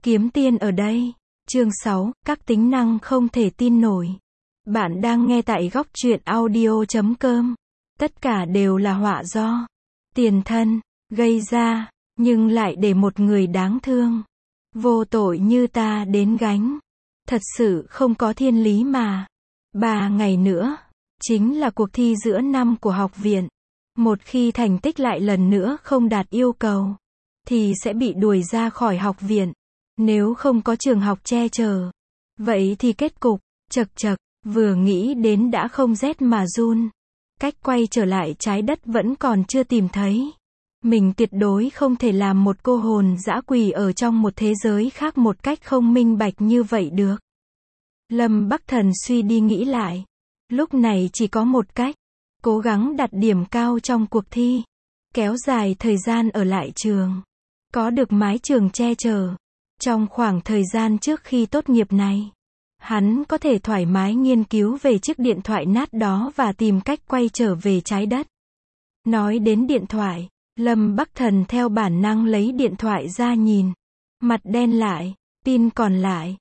Kiếm tiền ở đây. Chương 6, các tính năng không thể tin nổi. Bạn đang nghe tại góc truyện audio.com. Tất cả đều là họa do tiền thân gây ra, nhưng lại để một người đáng thương, vô tội như ta đến gánh. Thật sự không có thiên lý mà. 3 ngày nữa, chính là cuộc thi giữa năm của học viện. Một khi thành tích lại lần nữa không đạt yêu cầu, thì sẽ bị đuổi ra khỏi học viện. Nếu không có trường học che chở, vậy thì kết cục, chật chật, vừa nghĩ đến đã không rét mà run. Cách quay trở lại trái đất vẫn còn chưa tìm thấy. Mình tuyệt đối không thể làm một cô hồn dã quỷ ở trong một thế giới khác một cách không minh bạch như vậy được. Lâm Bắc Thần suy đi nghĩ lại. Lúc này chỉ có một cách. Cố gắng đạt điểm cao trong cuộc thi. Kéo dài thời gian ở lại trường. Có được mái trường che chở. Trong khoảng thời gian trước khi tốt nghiệp này, hắn có thể thoải mái nghiên cứu về chiếc điện thoại nát đó và tìm cách quay trở về trái đất. Nói đến điện thoại, Lâm Bắc Thần theo bản năng lấy điện thoại ra nhìn. Mặt đen lại, pin còn lại.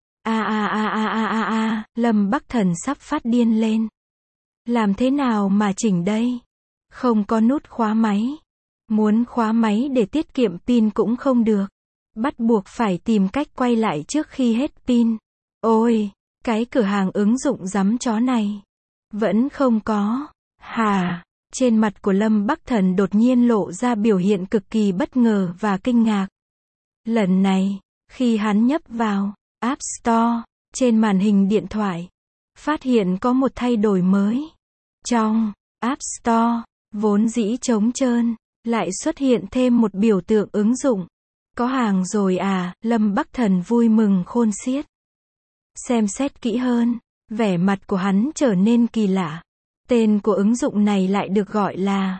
Lâm Bắc Thần sắp phát điên lên. Làm thế nào mà chỉnh đây? Không có nút khóa máy. Muốn khóa máy để tiết kiệm pin cũng không được. Bắt buộc phải tìm cách quay lại trước khi hết pin. Ôi, cái cửa hàng ứng dụng giắm chó này vẫn không có. Hả? Trên mặt của Lâm Bắc Thần đột nhiên lộ ra biểu hiện cực kỳ bất ngờ và kinh ngạc. Lần này, khi hắn nhấp vào App Store, trên màn hình điện thoại, phát hiện có một thay đổi mới. Trong App Store, vốn dĩ trống trơn, lại xuất hiện thêm một biểu tượng ứng dụng. Có hàng rồi à, Lâm Bắc Thần vui mừng khôn xiết. Xem xét kỹ hơn, vẻ mặt của hắn trở nên kỳ lạ. Tên của ứng dụng này lại được gọi là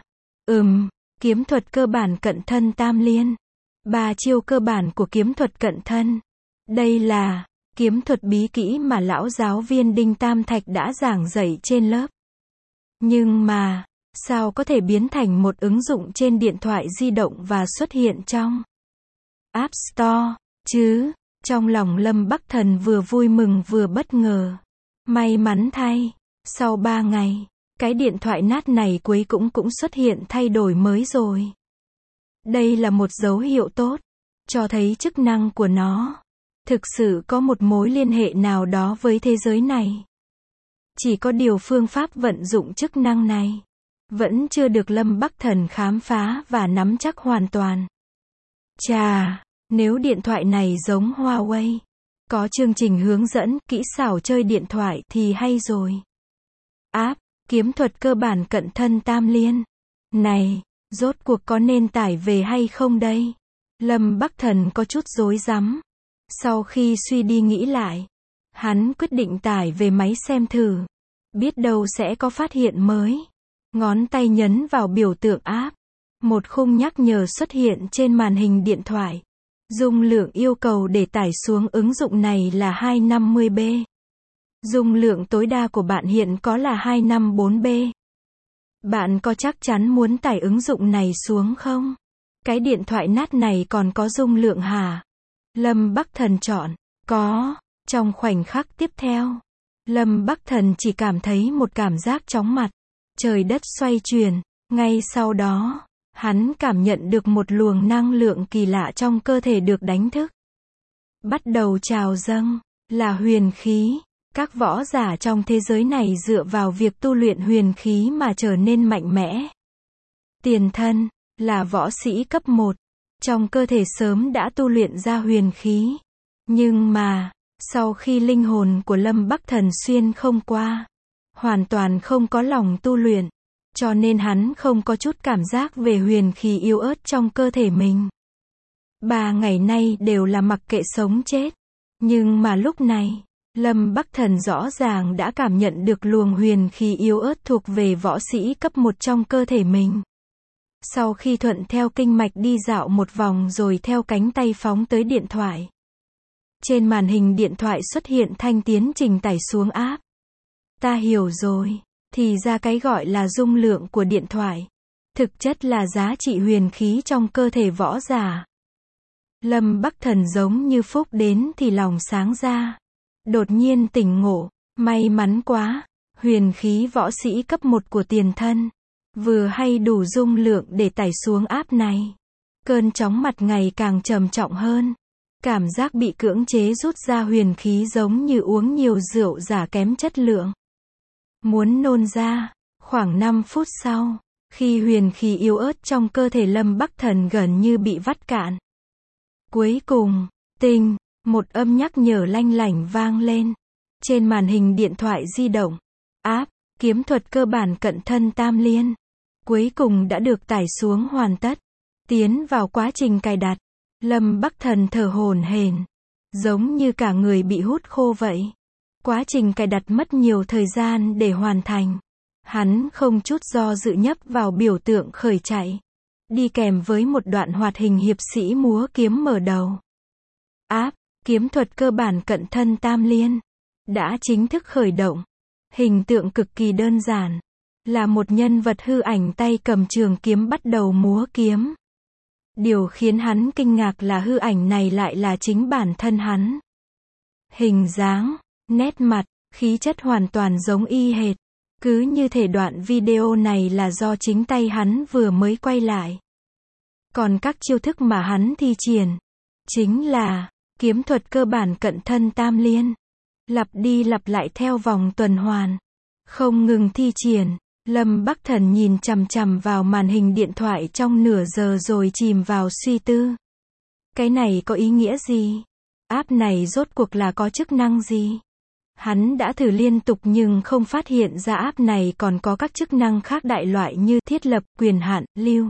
kiếm thuật cơ bản cận thân tam liên. 3 chiêu cơ bản của kiếm thuật cận thân. Đây là kiếm thuật bí kỹ mà lão giáo viên Đinh Tam Thạch đã giảng dạy trên lớp. Nhưng mà, sao có thể biến thành một ứng dụng trên điện thoại di động và xuất hiện trong App Store, chứ? Trong lòng Lâm Bắc Thần vừa vui mừng vừa bất ngờ. May mắn thay, sau 3 ngày, cái điện thoại nát này cuối cũng xuất hiện thay đổi mới rồi. Đây là một dấu hiệu tốt, cho thấy chức năng của nó thực sự có một mối liên hệ nào đó với thế giới này. Chỉ có điều phương pháp vận dụng chức năng này vẫn chưa được Lâm Bắc Thần khám phá và nắm chắc hoàn toàn. Chà, nếu điện thoại này giống Huawei, có chương trình hướng dẫn kỹ xảo chơi điện thoại thì hay rồi. App kiếm thuật cơ bản cận thân tam liên này, rốt cuộc có nên tải về hay không đây? Lâm Bắc Thần có chút rối rắm. Sau khi suy đi nghĩ lại, hắn quyết định tải về máy xem thử. Biết đâu sẽ có phát hiện mới. Ngón tay nhấn vào biểu tượng app. Một khung nhắc nhở xuất hiện trên màn hình điện thoại. Dung lượng yêu cầu để tải xuống ứng dụng này là 250B. Dung lượng tối đa của bạn hiện có là 254B. Bạn có chắc chắn muốn tải ứng dụng này xuống không? Cái điện thoại nát này còn có dung lượng hả? Lâm Bắc Thần chọn có. Trong khoảnh khắc tiếp theo, Lâm Bắc Thần chỉ cảm thấy một cảm giác chóng mặt. Trời đất xoay chuyển. Ngay sau đó, hắn cảm nhận được một luồng năng lượng kỳ lạ trong cơ thể được đánh thức. Bắt đầu trào dâng, là huyền khí. Các võ giả trong thế giới này dựa vào việc tu luyện huyền khí mà trở nên mạnh mẽ. Tiền thân, là võ sĩ cấp 1. Trong cơ thể sớm đã tu luyện ra huyền khí. Nhưng mà, sau khi linh hồn của Lâm Bắc Thần xuyên không qua, hoàn toàn không có lòng tu luyện, cho nên hắn không có chút cảm giác về huyền khí yếu ớt trong cơ thể mình. 3 ngày nay đều là mặc kệ sống chết. Nhưng mà lúc này, Lâm Bắc Thần rõ ràng đã cảm nhận được luồng huyền khí yếu ớt thuộc về võ sĩ cấp 1 trong cơ thể mình. Sau khi thuận theo kinh mạch đi dạo một vòng rồi theo cánh tay phóng tới điện thoại. Trên màn hình điện thoại xuất hiện thanh tiến trình tải xuống app. Ta hiểu rồi, thì ra cái gọi là dung lượng của điện thoại thực chất là giá trị huyền khí trong cơ thể võ giả. Lâm Bắc Thần giống như phúc đến thì lòng sáng ra. Đột nhiên tỉnh ngộ, may mắn quá, huyền khí võ sĩ cấp 1 của tiền thân. Vừa hay đủ dung lượng để tải xuống áp này. Cơn chóng mặt ngày càng trầm trọng hơn. Cảm giác bị cưỡng chế rút ra huyền khí giống như uống nhiều rượu giả kém chất lượng. Muốn nôn ra, khoảng 5 phút sau, khi huyền khí yếu ớt trong cơ thể Lâm Bắc Thần gần như bị vắt cạn. Cuối cùng, tinh, một âm nhắc nhở lanh lảnh vang lên. Trên màn hình điện thoại di động, app, kiếm thuật cơ bản cận thân tam liên. Cuối cùng đã được tải xuống hoàn tất. Tiến vào quá trình cài đặt. Lâm Bắc Thần thở hổn hển, giống như cả người bị hút khô vậy. Quá trình cài đặt mất nhiều thời gian để hoàn thành. Hắn không chút do dự nhấp vào biểu tượng khởi chạy. Đi kèm với một đoạn hoạt hình hiệp sĩ múa kiếm mở đầu. App, kiếm thuật cơ bản cận thân tam liên, đã chính thức khởi động. Hình tượng cực kỳ đơn giản. Là một nhân vật hư ảnh tay cầm trường kiếm bắt đầu múa kiếm. Điều khiến hắn kinh ngạc là hư ảnh này lại là chính bản thân hắn. Hình dáng, nét mặt, khí chất hoàn toàn giống y hệt. Cứ như thể đoạn video này là do chính tay hắn vừa mới quay lại. Còn các chiêu thức mà hắn thi triển, chính là kiếm thuật cơ bản cận thân tam liên. Lặp đi lặp lại theo vòng tuần hoàn. Không ngừng thi triển. Lâm Bắc Thần nhìn chằm chằm vào màn hình điện thoại trong nửa giờ rồi chìm vào suy tư. Cái này có ý nghĩa gì? App này rốt cuộc là có chức năng gì? Hắn đã thử liên tục nhưng không phát hiện ra app này còn có các chức năng khác đại loại như thiết lập, quyền hạn, lưu.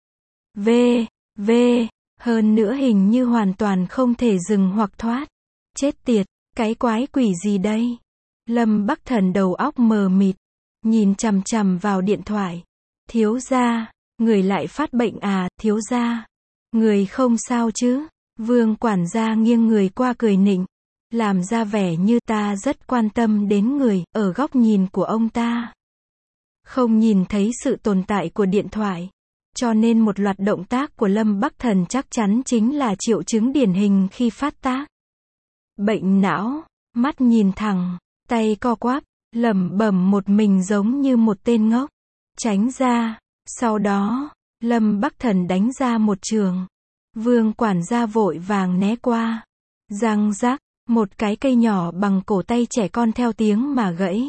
Hơn nữa hình như hoàn toàn không thể dừng hoặc thoát. Chết tiệt, cái quái quỷ gì đây? Lâm Bắc Thần đầu óc mờ mịt. Nhìn chằm chằm vào điện thoại. Thiếu gia, người lại phát bệnh à, thiếu gia? Người không sao chứ? Vương quản gia nghiêng người qua cười nịnh. Làm ra vẻ như ta rất quan tâm đến người, ở góc nhìn của ông ta. Không nhìn thấy sự tồn tại của điện thoại. Cho nên một loạt động tác của Lâm Bắc Thần chắc chắn chính là triệu chứng điển hình khi phát tác. Bệnh não, mắt nhìn thẳng, tay co quắp. Lẩm bẩm một mình giống như một tên ngốc. Tránh ra. Sau đó, Lâm Bắc Thần đánh ra một trường. Vương quản gia vội vàng né qua. Răng rắc, một cái cây nhỏ bằng cổ tay trẻ con theo tiếng mà gãy.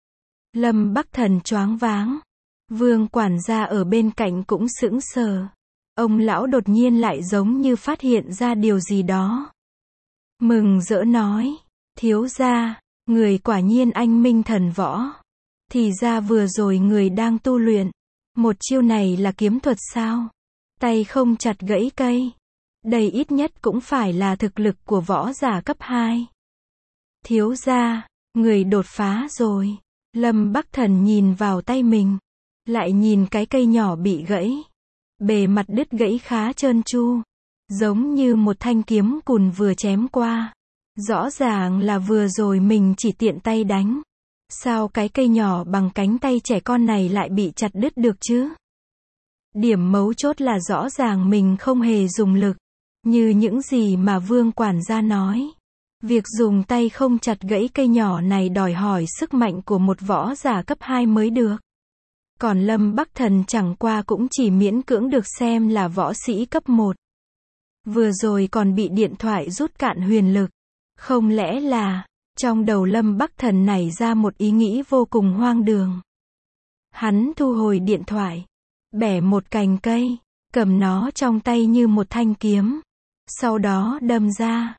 Lâm Bắc Thần choáng váng. Vương quản gia ở bên cạnh cũng sững sờ. Ông lão đột nhiên lại giống như phát hiện ra điều gì đó. Mừng rỡ nói, thiếu gia, người quả nhiên anh minh thần võ. Thì ra vừa rồi người đang tu luyện. Một chiêu này là kiếm thuật sao? Tay không chặt gãy cây. Đây ít nhất cũng phải là thực lực của võ giả cấp 2. Thiếu gia, người đột phá rồi. Lâm Bắc Thần nhìn vào tay mình. Lại nhìn cái cây nhỏ bị gãy. Bề mặt đứt gãy khá trơn tru. Giống như một thanh kiếm cùn vừa chém qua. Rõ ràng là vừa rồi mình chỉ tiện tay đánh. Sao cái cây nhỏ bằng cánh tay trẻ con này lại bị chặt đứt được chứ? Điểm mấu chốt là rõ ràng mình không hề dùng lực. Như những gì mà Vương quản gia nói. Việc dùng tay không chặt gãy cây nhỏ này đòi hỏi sức mạnh của một võ giả cấp 2 mới được. Còn Lâm Bắc Thần chẳng qua cũng chỉ miễn cưỡng được xem là võ sĩ cấp 1. Vừa rồi còn bị điện thoại rút cạn huyền lực. Không lẽ là, trong đầu Lâm Bắc Thần nảy ra một ý nghĩ vô cùng hoang đường. Hắn thu hồi điện thoại, bẻ một cành cây, cầm nó trong tay như một thanh kiếm. Sau đó đâm ra,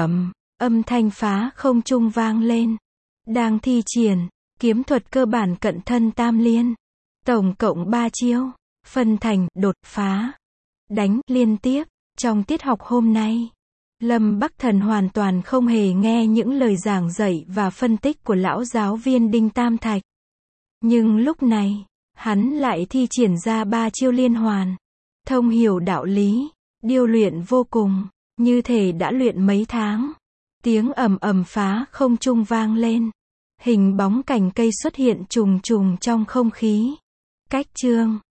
âm thanh phá không trung vang lên. Đang thi triển, kiếm thuật cơ bản cận thân tam liên. Tổng cộng 3 chiêu, phân thành, đột phá, đánh, liên tiếp. Trong tiết học hôm nay, Lâm Bắc Thần hoàn toàn không hề nghe những lời giảng dạy và phân tích của lão giáo viên Đinh Tam Thạch. Nhưng lúc này, hắn lại thi triển ra 3 chiêu liên hoàn. Thông hiểu đạo lý, điêu luyện vô cùng, như thể đã luyện mấy tháng. Tiếng ầm phá không trung vang lên. Hình bóng cành cây xuất hiện trùng trùng trong không khí. Cách chương